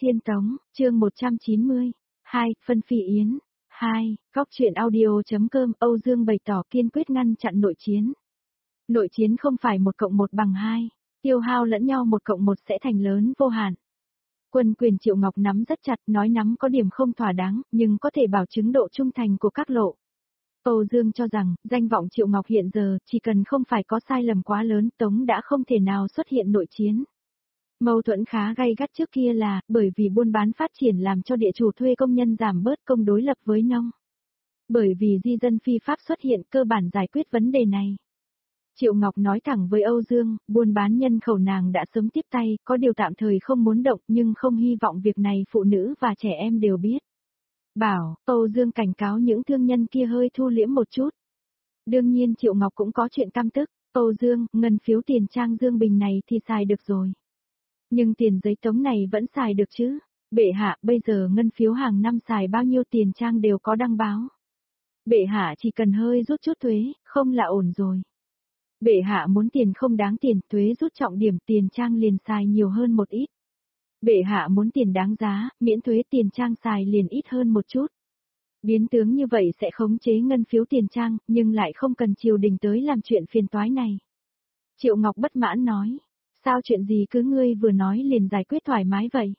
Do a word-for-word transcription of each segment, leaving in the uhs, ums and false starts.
Thiên Tống, chương một trăm chín mươi. hai, Phân Phi Yến. hai, Góc truyện audio.com. Âu Dương bày tỏ kiên quyết ngăn chặn nội chiến. Nội chiến không phải một cộng một bằng hai, tiêu hao lẫn nhau một cộng một sẽ thành lớn vô hạn. Quân quyền Triệu Ngọc nắm rất chặt, nói nắm có điểm không thỏa đáng, nhưng có thể bảo chứng độ trung thành của các lộ. Âu Dương cho rằng, danh vọng Triệu Ngọc hiện giờ, chỉ cần không phải có sai lầm quá lớn, Tống đã không thể nào xuất hiện nội chiến. Mâu thuẫn khá gay gắt trước kia là, bởi vì buôn bán phát triển làm cho địa chủ thuê công nhân giảm bớt công đối lập với nông. Bởi vì di dân phi pháp xuất hiện cơ bản giải quyết vấn đề này. Triệu Ngọc nói thẳng với Âu Dương, buôn bán nhân khẩu nàng đã sớm tiếp tay, có điều tạm thời không muốn động nhưng không hy vọng việc này phụ nữ và trẻ em đều biết. Bảo, Âu Dương cảnh cáo những thương nhân kia hơi thu liễm một chút. Đương nhiên Triệu Ngọc cũng có chuyện căm tức, Âu Dương, ngân phiếu tiền trang Dương Bình này thì xài được rồi. Nhưng tiền giấy Tống này vẫn xài được chứ. Bệ hạ, bây giờ ngân phiếu hàng năm xài bao nhiêu tiền trang đều có đăng báo. Bệ hạ chỉ cần hơi rút chút thuế, không là ổn rồi. Bệ hạ muốn tiền không đáng tiền, thuế rút trọng điểm tiền trang liền xài nhiều hơn một ít. Bệ hạ muốn tiền đáng giá, miễn thuế tiền trang xài liền ít hơn một chút. Biến tướng như vậy sẽ khống chế ngân phiếu tiền trang, nhưng lại không cần triều đình tới làm chuyện phiền toái này. Triệu Ngọc bất mãn nói. Sao chuyện gì cứ ngươi vừa nói liền giải quyết thoải mái vậy?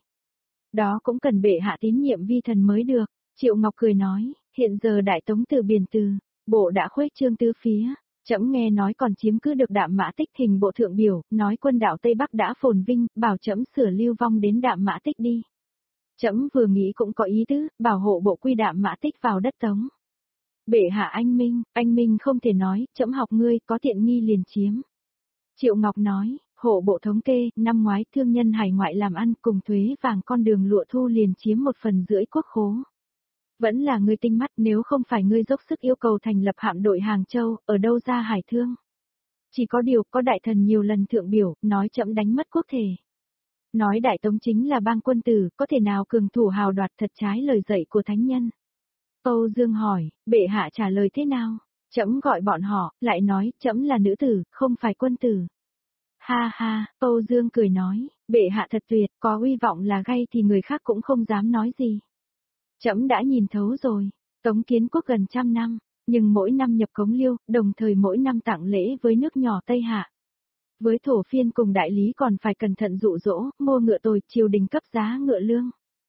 Đó cũng cần bệ hạ tín nhiệm vi thần mới được. Triệu Ngọc cười nói, hiện giờ đại tống từ biển từ, bộ đã khuếch trương tứ phía. Trẫm nghe nói còn chiếm cứ được Đạm Mã Tích hình bộ thượng biểu, nói quân đảo Tây Bắc đã phồn vinh, bảo trẫm sửa lưu vong đến Đạm Mã Tích đi. Trẫm vừa nghĩ cũng có ý tứ, bảo hộ bộ quy Đạm Mã Tích vào đất Tống. Bệ hạ anh minh, anh minh không thể nói, trẫm học ngươi, có tiện nghi liền chiếm. Triệu Ngọc nói, hộ bộ thống kê, năm ngoái thương nhân hải ngoại làm ăn cùng thuế vàng con đường lụa thu liền chiếm một phần rưỡi quốc khố. Vẫn là ngươi tinh mắt, nếu không phải ngươi dốc sức yêu cầu thành lập hạm đội Hàng Châu, ở đâu ra hải thương. Chỉ có điều, có đại thần nhiều lần thượng biểu, nói trẫm đánh mất quốc thể. Nói đại tống chính là bang quân tử, có thể nào cường thủ hào đoạt thật trái lời dạy của thánh nhân. Âu Dương hỏi, bệ hạ trả lời thế nào? Trẫm gọi bọn họ, lại nói, trẫm là nữ tử, không phải quân tử. Ha ha, Âu Dương cười nói, bệ hạ thật tuyệt, có uy vọng là gay thì người khác cũng không dám nói gì. Trẫm đã nhìn thấu rồi, Tống kiến quốc gần trăm năm, nhưng mỗi năm nhập cống liêu, đồng thời mỗi năm tặng lễ với nước nhỏ Tây Hạ. Với thổ phiên cùng đại lý còn phải cẩn thận dụ dỗ, mua ngựa tồi, triều đình cấp giá ngựa lương.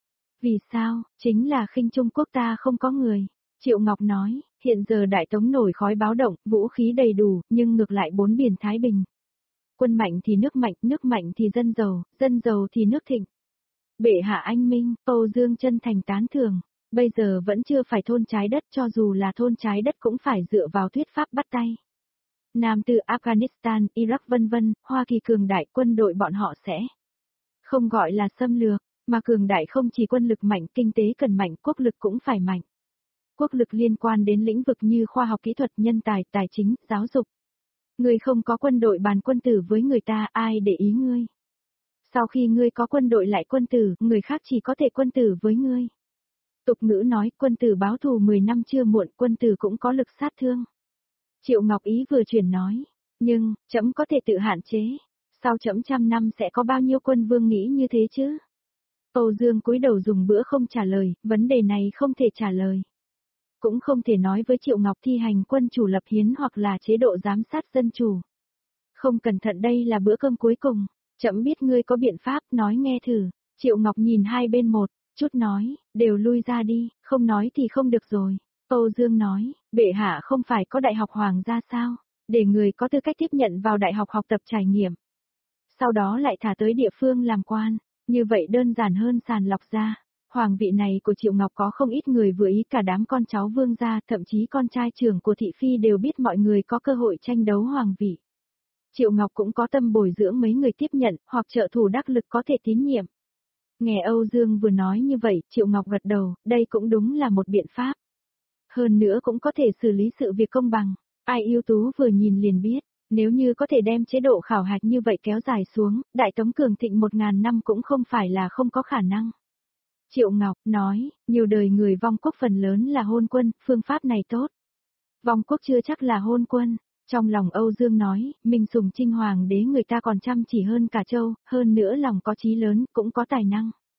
Vì sao, chính là khinh Trung Quốc ta không có người. Triệu Ngọc nói, hiện giờ đại tống nổi khói báo động, vũ khí đầy đủ, nhưng ngược lại bốn biển Thái Bình. Quân mạnh thì nước mạnh, nước mạnh thì dân giàu, dân giàu thì nước thịnh. Bệ hạ anh minh, Âu Dương chân thành tán thưởng, bây giờ vẫn chưa phải thôn trái đất, cho dù là thôn trái đất cũng phải dựa vào thuyết pháp bắt tay. Nam từ Afghanistan, Iraq vân vân, Hoa Kỳ cường đại quân đội bọn họ sẽ không gọi là xâm lược, mà cường đại không chỉ quân lực mạnh, kinh tế cần mạnh, quốc lực cũng phải mạnh. Quốc lực liên quan đến lĩnh vực như khoa học kỹ thuật, nhân tài, tài chính, giáo dục. Ngươi không có quân đội bàn quân tử với người ta, ai để ý ngươi. Sau khi ngươi có quân đội lại quân tử, người khác chỉ có thể quân tử với ngươi. Tục ngữ nói, quân tử báo thù mười năm chưa muộn, quân tử cũng có lực sát thương. Triệu Ngọc Ý vừa chuyển nói, nhưng, trẫm có thể tự hạn chế, sau trẫm trăm năm sẽ có bao nhiêu quân vương nghĩ như thế chứ? Âu Dương cúi đầu dùng bữa không trả lời, vấn đề này không thể trả lời. Cũng không thể nói với Triệu Ngọc thi hành quân chủ lập hiến hoặc là chế độ giám sát dân chủ. Không cẩn thận đây là bữa cơm cuối cùng, trẫm biết ngươi có biện pháp, nói nghe thử. Triệu Ngọc nhìn hai bên một chút nói, đều lui ra đi, không nói thì không được rồi. Âu Dương nói, bệ hạ không phải có đại học hoàng gia sao, để người có tư cách tiếp nhận vào đại học học tập trải nghiệm. Sau đó lại thả tới địa phương làm quan, như vậy đơn giản hơn sàng lọc ra. Hoàng vị này của Triệu Ngọc có không ít người vừa ý, cả đám con cháu vương gia, thậm chí con trai trưởng của thị phi đều biết mọi người có cơ hội tranh đấu hoàng vị. Triệu Ngọc cũng có tâm bồi dưỡng mấy người tiếp nhận, hoặc trợ thủ đắc lực có thể tín nhiệm. Nghe Âu Dương vừa nói như vậy, Triệu Ngọc gật đầu, đây cũng đúng là một biện pháp. Hơn nữa cũng có thể xử lý sự việc công bằng, ai ưu tú vừa nhìn liền biết, nếu như có thể đem chế độ khảo hạch như vậy kéo dài xuống, Đại Tống cường thịnh một ngàn năm cũng không phải là không có khả năng. Triệu Ngọc nói, nhiều đời người vong quốc phần lớn là hôn quân, phương pháp này tốt. Vong quốc chưa chắc là hôn quân. Trong lòng Âu Dương nói, Minh Sùng Trinh Hoàng đế người ta còn chăm chỉ hơn cả châu, hơn nữa lòng có chí lớn, cũng có tài năng.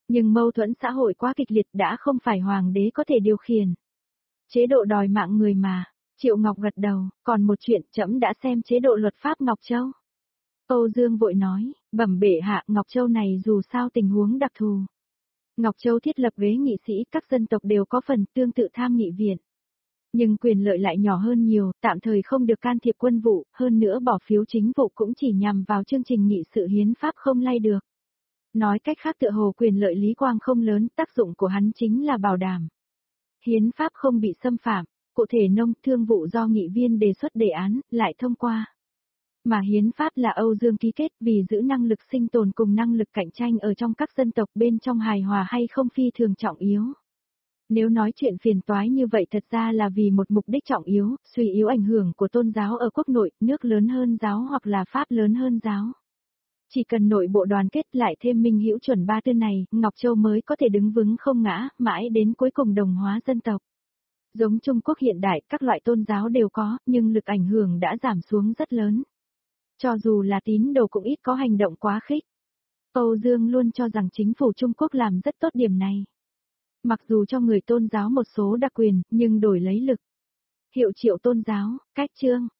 Nhưng mâu thuẫn xã hội quá kịch liệt đã không phải hoàng đế có thể điều khiển. Chế độ đòi mạng người mà. Triệu Ngọc gật đầu, còn một chuyện trẫm đã xem chế độ luật pháp Ngọc Châu. Âu Dương vội nói, bẩm bệ hạ, Ngọc Châu này dù sao tình huống đặc thù. Ngọc Châu thiết lập ghế nghị sĩ, các dân tộc đều có phần tương tự tham nghị viện. Nhưng quyền lợi lại nhỏ hơn nhiều, tạm thời không được can thiệp quân vụ, hơn nữa bỏ phiếu chính vụ cũng chỉ nhằm vào chương trình nghị sự hiến pháp không lay được. Nói cách khác tựa hồ quyền lợi Lý Quang không lớn, tác dụng của hắn chính là bảo đảm hiến pháp không bị xâm phạm, cụ thể nông thương vụ do nghị viên đề xuất đề án, lại thông qua. Mà hiến pháp là Âu Dương ký kết vì giữ năng lực sinh tồn cùng năng lực cạnh tranh ở trong các dân tộc bên trong hài hòa hay không phi thường trọng yếu. Nếu nói chuyện phiền toái như vậy thật ra là vì một mục đích trọng yếu, suy yếu ảnh hưởng của tôn giáo ở quốc nội, nước lớn hơn giáo hoặc là pháp lớn hơn giáo. Chỉ cần nội bộ đoàn kết lại thêm minh hữu chuẩn ba tư này, Ngọc Châu mới có thể đứng vững không ngã, mãi đến cuối cùng đồng hóa dân tộc. Giống Trung Quốc hiện đại, các loại tôn giáo đều có, nhưng lực ảnh hưởng đã giảm xuống rất lớn. Cho dù là tín đồ cũng ít có hành động quá khích. Âu Dương luôn cho rằng chính phủ Trung Quốc làm rất tốt điểm này. Mặc dù cho người tôn giáo một số đặc quyền, nhưng đổi lấy lực. Hiệu triệu tôn giáo, cách chương,